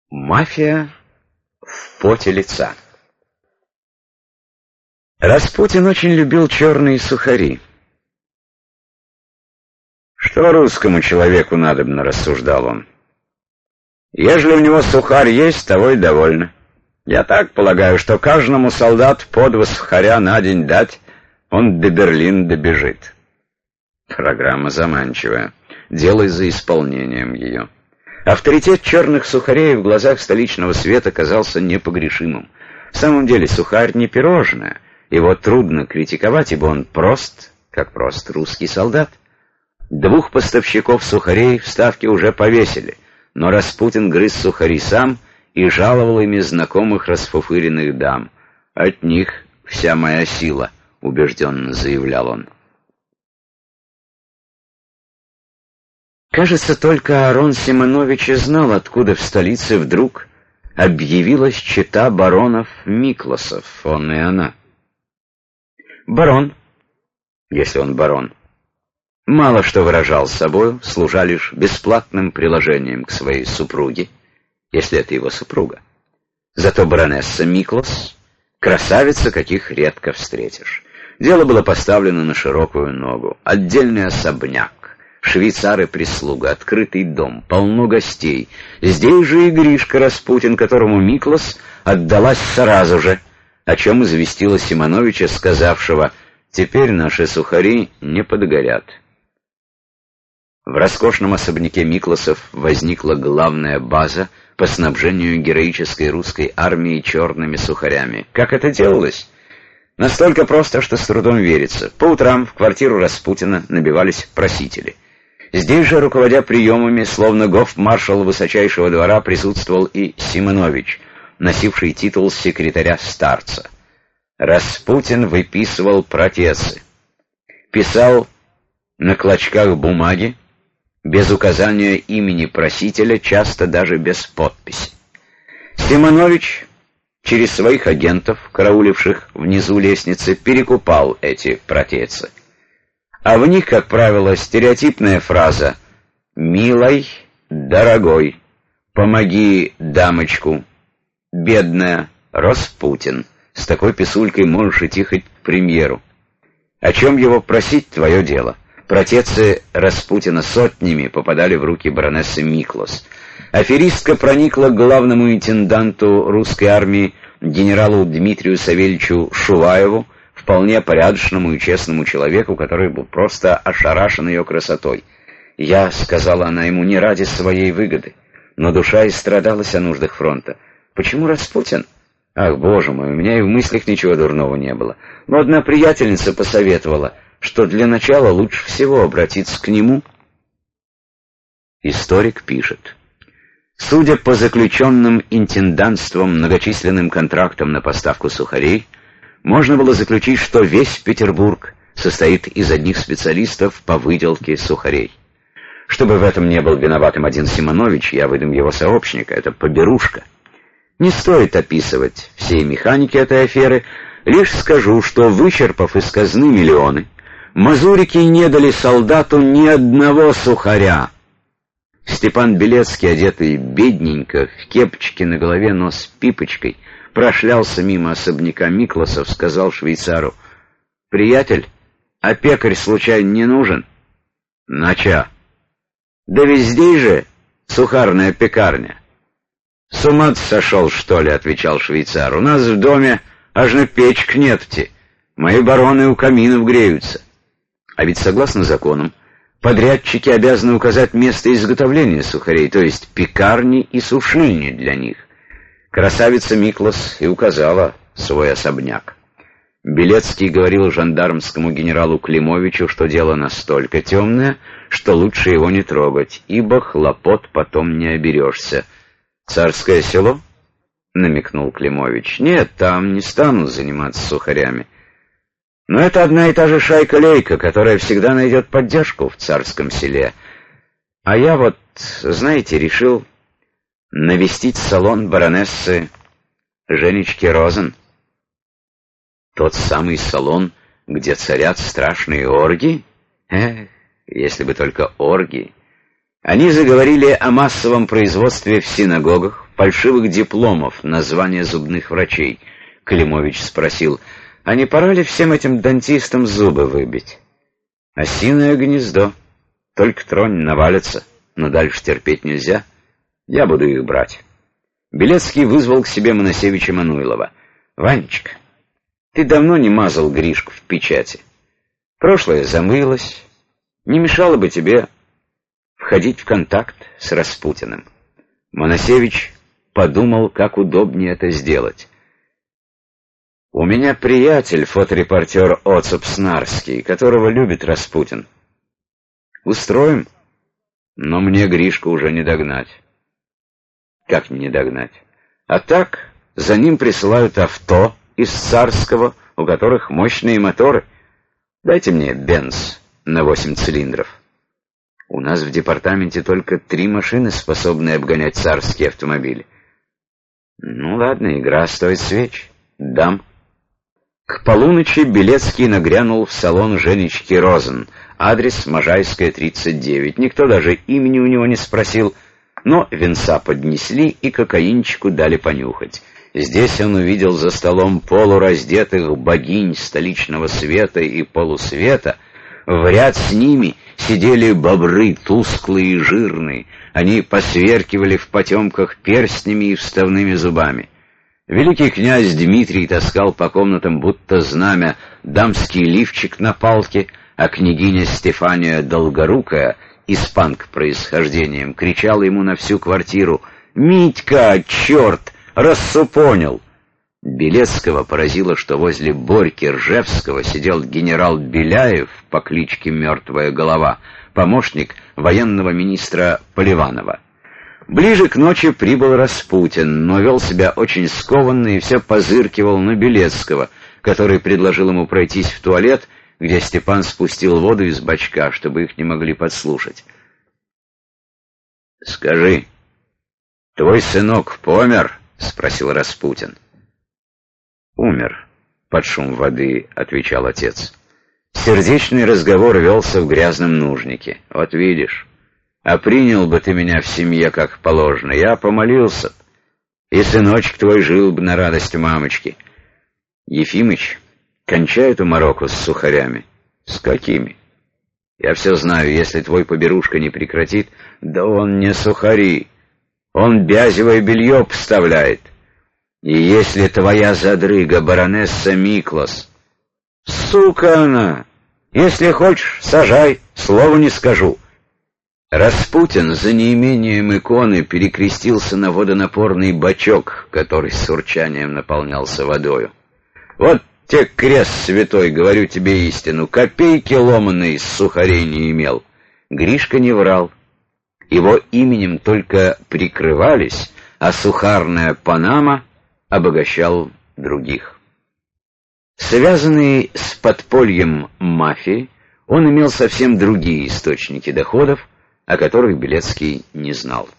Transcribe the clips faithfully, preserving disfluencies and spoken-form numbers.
Мафия в поте лица. Распутин очень любил черные сухари. «Что русскому человеку надобно?» — рассуждал он. «Ежели у него сухарь есть, того и довольно. Я так полагаю, что каждому солдату по два сухаря на день дать, он до Берлина добежит». Программа заманчивая. Делай за исполнением ее. Авторитет черных сухарей в глазах столичного света казался непогрешимым. В самом деле сухарь не пирожное, его трудно критиковать, ибо он прост, как прост русский солдат. Двух поставщиков сухарей в Ставке уже повесили, но Распутин грыз сухари сам и жаловал ими знакомых расфуфыренных дам. «От них вся моя сила», — убежденно заявлял он. Кажется, только Аарон Симонович и знал, откуда в столице вдруг объявилась чета баронов Миклосов, он и она. Барон, если он барон, мало что выражал собою, служа лишь бесплатным приложением к своей супруге, если это его супруга. Зато баронесса Миклос — красавица, каких редко встретишь. Дело было поставлено на широкую ногу. Отдельный особняк, швейцары-прислуга, открытый дом, полно гостей. Здесь же и Гришка Распутин, которому Миклос отдалась сразу же, о чем известила Симоновича, сказавшего: «Теперь наши сухари не подгорят». В роскошном особняке Миклосов возникла главная база по снабжению героической русской армии черными сухарями. Как это делалось? Настолько просто, что с трудом верится. По утрам в квартиру Распутина набивались просители. Здесь же, руководя приемами, словно гофмаршал высочайшего двора, присутствовал и Симонович, носивший титул секретаря-старца. Распутин выписывал протесы. Писал на клочках бумаги, без указания имени просителя, часто даже без подписи. Симонович через своих агентов, карауливших внизу лестницы, перекупал эти протесы. А в них, как правило, стереотипная фраза «Милой, дорогой, помоги дамочку, бедная, Распутин». С такой писулькой можешь идти хоть к премьеру. О чем его просить — твое дело. Протецы Распутина сотнями попадали в руки баронессы Миклос. Аферистка проникла к главному интенданту русской армии, генералу Дмитрию Савельичу Шуваеву, вполне порядочному и честному человеку, который был просто ошарашен ее красотой. «Я», — сказала она ему, — «не ради своей выгоды, но душа истрадалась о нуждах фронта. Почему Распутин? Ах, боже мой, у меня и в мыслях ничего дурного не было. Но одна приятельница посоветовала, что для начала лучше всего обратиться к нему». Историк пишет: судя по заключенным интендантством многочисленным контрактам на поставку сухарей, можно было заключить, что весь Петербург состоит из одних специалистов по выделке сухарей. Чтобы в этом не был виноватым один Симонович, я выдам его сообщника, это Поберушка. Не стоит описывать всей механики этой аферы, лишь скажу, что, вычерпав из казны миллионы, мазурики не дали солдату ни одного сухаря. Степан Белецкий, одетый бедненько, в кепочке на голове, но с пипочкой, прошлялся мимо особняка Миклосов, сказал швейцару: «Приятель, а пекарь случайно не нужен?» «Нача?» «Да ведь здесь же сухарная пекарня». «С ума ты сошел, что ли?» — отвечал швейцар. «У нас в доме аж на печь нефти. Мои бароны у каминов греются». А ведь согласно законам подрядчики обязаны указать место изготовления сухарей, то есть пекарни и сушильни для них. Красавица Миклос и указала свой особняк. Белецкий говорил жандармскому генералу Климовичу, что дело настолько темное, что лучше его не трогать, ибо хлопот потом не оберешься. «Царское село?» — намекнул Климович. «Нет, там не станут заниматься сухарями. Но это одна и та же шайка-лейка, которая всегда найдет поддержку в Царском селе. А я вот, знаете, решил навестить салон баронессы Женечки Розен». «Тот самый салон, где царят страшные оргии? Эх, если бы только оргии. Они заговорили о массовом производстве в синагогах фальшивых дипломов на звание зубных врачей. Климович спросил, а не пора ли всем этим дантистам зубы выбить? Осиное гнездо. Только тронь, навалится, но дальше терпеть нельзя. Я буду их брать. Белецкий вызвал к себе Моносевича Мануйлова. «Ванечка, ты давно не мазал Гришку в печати. Прошлое замылось. Не мешало бы тебе входить в контакт с Распутиным». Моносевич подумал, как удобнее это сделать. «У меня приятель, фоторепортер Оцеп Снарский, которого любит Распутин. Устроим, но мне Гришку уже не догнать». «Как не догнать? А так, за ним присылают авто из Царского, у которых мощные моторы. Дайте мне Бенц на восемь цилиндров». «У нас в департаменте только три машины, способные обгонять царские автомобили». «Ну ладно, игра стоит свеч. Дам». К полуночи Белецкий нагрянул в салон Женечки Розен, адрес Можайская, тридцать девять. Никто даже имени у него не спросил, но венца поднесли и кокаинчику дали понюхать. Здесь он увидел за столом полураздетых богинь столичного света и полусвета. В ряд с ними сидели бобры, тусклые и жирные. Они посверкивали в потемках перстнями и вставными зубами. Великий князь Дмитрий таскал по комнатам будто знамя дамский лифчик на палке, а княгиня Стефания Долгорукая, испанка происхождением, кричала ему на всю квартиру: «Митька, черт, рассупонил!» Белецкого поразило, что возле Борьки Ржевского сидел генерал Беляев по кличке Мертвая Голова, помощник военного министра Поливанова. Ближе к ночи прибыл Распутин, но вел себя очень скованно и все позыркивал на Белецкого, который предложил ему пройтись в туалет, где Степан спустил воду из бачка, чтобы их не могли подслушать. «Скажи, твой сынок помер?» — спросил Распутин. «Умер», — под шум воды отвечал отец. Сердечный разговор велся в грязном нужнике. «Вот видишь, а принял бы ты меня в семье как положено, я помолился, и сыночек твой жил бы на радость мамочки. Ефимыч кончает у Марокко с сухарями». «С какими?» «Я все знаю, если твой поберушка не прекратит». «Да он не сухари, он бязевое белье поставляет. И если твоя задрыга, баронесса Миклос...» «Сука она! Если хочешь, сажай, слова не скажу». Распутин за неимением иконы перекрестился на водонапорный бачок, который с урчанием наполнялся водою. «Вот те крест святой, говорю тебе истину, копейки ломаные из сухарей не имел». Гришка не врал. Его именем только прикрывались, а сухарная Панама обогащал других. Связанный с подпольем мафии, он имел совсем другие источники доходов, о которых Белецкий не знал.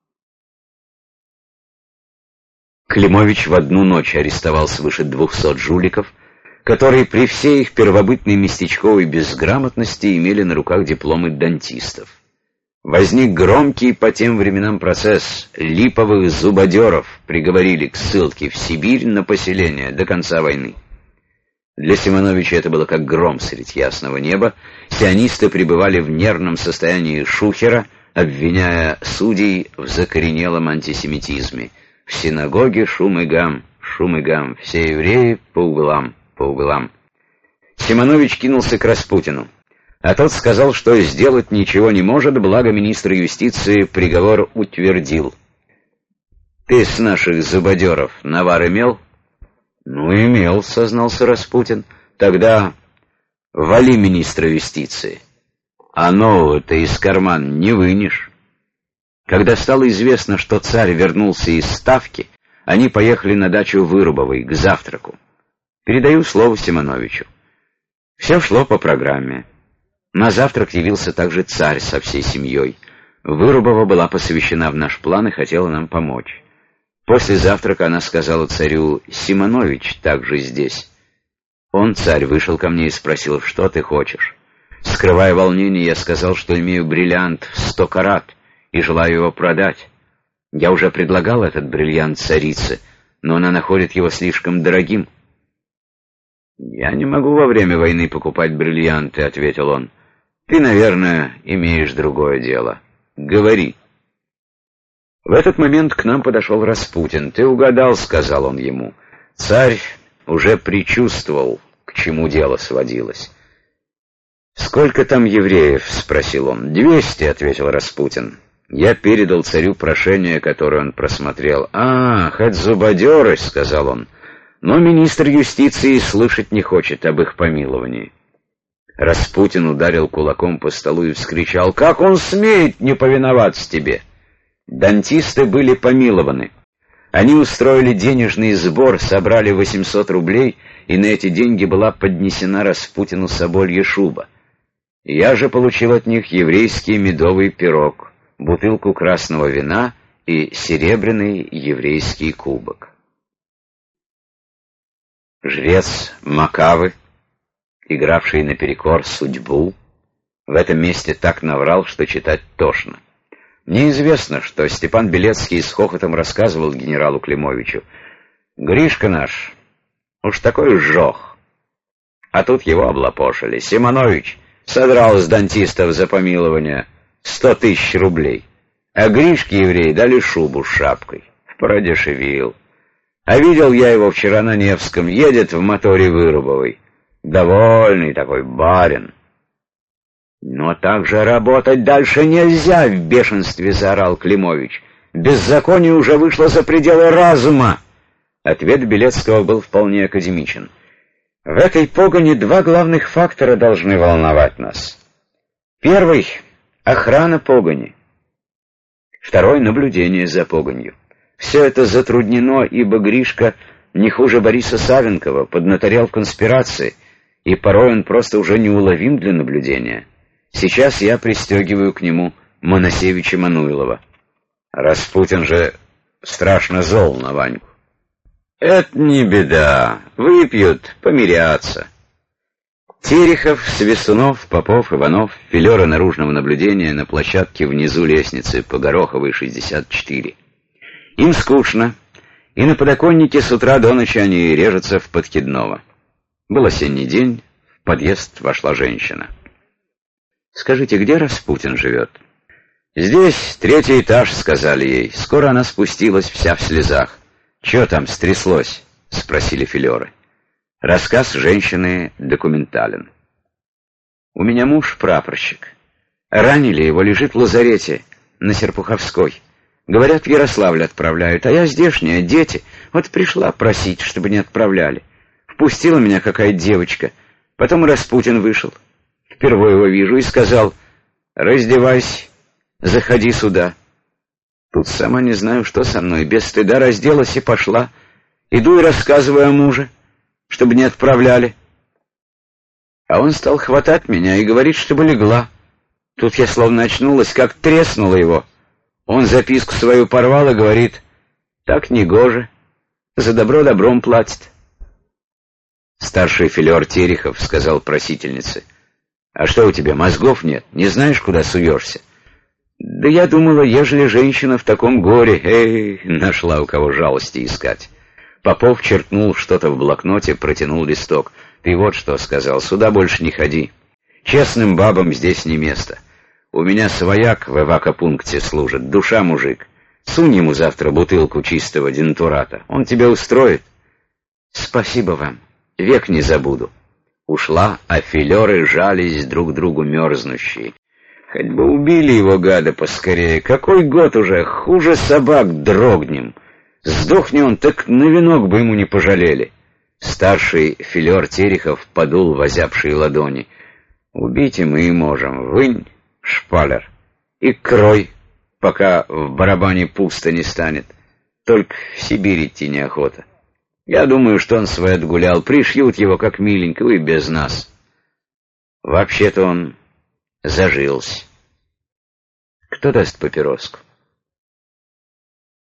Климович в одну ночь арестовал свыше двухсот жуликов, которые при всей их первобытной местечковой безграмотности имели на руках дипломы дантистов. Возник громкий по тем временам процесс. Липовых зубодеров приговорили к ссылке в Сибирь на поселение до конца войны. Для Симоновича это было как гром средь ясного неба. Сионисты пребывали в нервном состоянии шухера, обвиняя судей в закоренелом антисемитизме. В синагоге шум и гам, шум и гам, все евреи по углам, по углам. Симонович кинулся к Распутину, а тот сказал, что сделать ничего не может, благо министр юстиции приговор утвердил. «Ты с наших зубодеров навар имел?» «Ну, имел», — сознался Распутин. «Тогда вали министра юстиции, а нового-то из кармана не вынешь». Когда стало известно, что царь вернулся из ставки, они поехали на дачу Вырубовой к завтраку. Передаю слово Симоновичу. Все шло по программе. На завтрак явился также царь со всей семьей. Вырубова была посвящена в наш план и хотела нам помочь. После завтрака она сказала царю: «Симонович также здесь». Он, царь, вышел ко мне и спросил: «Что ты хочешь?» Скрывая волнение, я сказал, что имею бриллиант в сто карат, и желаю его продать. Я уже предлагал этот бриллиант царице, но она находит его слишком дорогим». «Я не могу во время войны покупать бриллианты», — ответил он. «Ты, наверное, имеешь другое дело. Говори». В этот момент к нам подошел Распутин. «Ты угадал», — сказал он ему. «Царь уже предчувствовал, к чему дело сводилось». «Сколько там евреев?» — спросил он. «Двести», — ответил Распутин. Я передал царю прошение, которое он просмотрел. «Ах, это зубодеры», — сказал он. «Но министр юстиции слышать не хочет об их помиловании». Распутин ударил кулаком по столу и вскричал: «Как он смеет не повиноваться тебе?» Дантисты были помилованы. Они устроили денежный сбор, собрали восемьсот рублей, и на эти деньги была поднесена Распутину соболья шуба. Я же получил от них еврейский медовый пирог, бутылку красного вина и серебряный еврейский кубок. Жрец Макавы, игравший наперекор судьбу, в этом месте так наврал, что читать тошно. Мне известно, что Степан Белецкий с хохотом рассказывал генералу Климовичу: «Гришка наш, уж такой жох». А тут его облапошили. Симонович содрал с дантистов за помилование сто тысяч рублей, а Гришке евреи дали шубу с шапкой. Продешевил. А видел я его вчера на Невском, едет в моторе Вырубовой. Довольный такой барин. «Но так же работать дальше нельзя!» — в бешенстве заорал Климович. «Беззаконие уже вышло за пределы разума!» Ответ Белецкого был вполне академичен. «В этой погоне два главных фактора должны волновать нас. Первый — охрана погони. Второй — наблюдение за погонью. Все это затруднено, ибо Гришка не хуже Бориса Савенкова поднаторел в конспирации, и порой он просто уже неуловим для наблюдения. Сейчас я пристегиваю к нему Моносевича Мануилова. Распутин же страшно зол на Ваньку». «Это не беда. Выпьют, помирятся». Терехов, Свистунов, Попов, Иванов, филеры наружного наблюдения на площадке внизу лестницы по Гороховой, шестьдесят четыре. Им скучно, и на подоконнике с утра до ночи они режутся в Подкидного. Был осенний день, в подъезд вошла женщина. «Скажите, где Распутин живет?» «Здесь, третий этаж», — сказали ей. Скоро она спустилась, вся в слезах. «Че там стряслось?» — спросили филеры. Рассказ женщины документален. «У меня муж прапорщик. Ранили его, лежит в лазарете на Серпуховской. Говорят, в Ярославль отправляют, а я здешняя, дети. Вот пришла просить, чтобы не отправляли. Впустила меня какая-то девочка. Потом Распутин вышел. Впервые его вижу и сказал: раздевайся, заходи сюда. Тут сама не знаю, что со мной, без стыда разделась и пошла. Иду и рассказываю о муже, чтобы не отправляли. А он стал хватать меня и говорит, чтобы легла. Тут я словно очнулась, как треснула его. Он записку свою порвал и говорит: так негоже, за добро добром платит. Старший филер Терехов сказал просительнице: а что у тебя, мозгов нет? Не знаешь, куда суешься? Да я думала, ежели женщина в таком горе, эй, нашла у кого жалости искать. Попов черкнул что-то в блокноте, протянул листок. Ты вот что сказал: сюда больше не ходи. Честным бабам здесь не место. У меня свояк в эвакопункте служит, душа мужик. Сунь ему завтра бутылку чистого дентурата, он тебя устроит. Спасибо вам, век не забуду. Ушла, а филеры жались друг другу мерзнущие. Хоть бы убили его, гада, поскорее. Какой год уже, хуже собак дрогнем. Сдохни он, так на венок бы ему не пожалели. Старший филер Терехов подул в озябшие ладони. Убить и мы и можем. Вынь шпалер и крой, пока в барабане пусто не станет. Только в Сибирь идти неохота. Я думаю, что он свой отгулял. Пришьют его как миленького и без нас. Вообще-то он зажился. Кто даст папироску?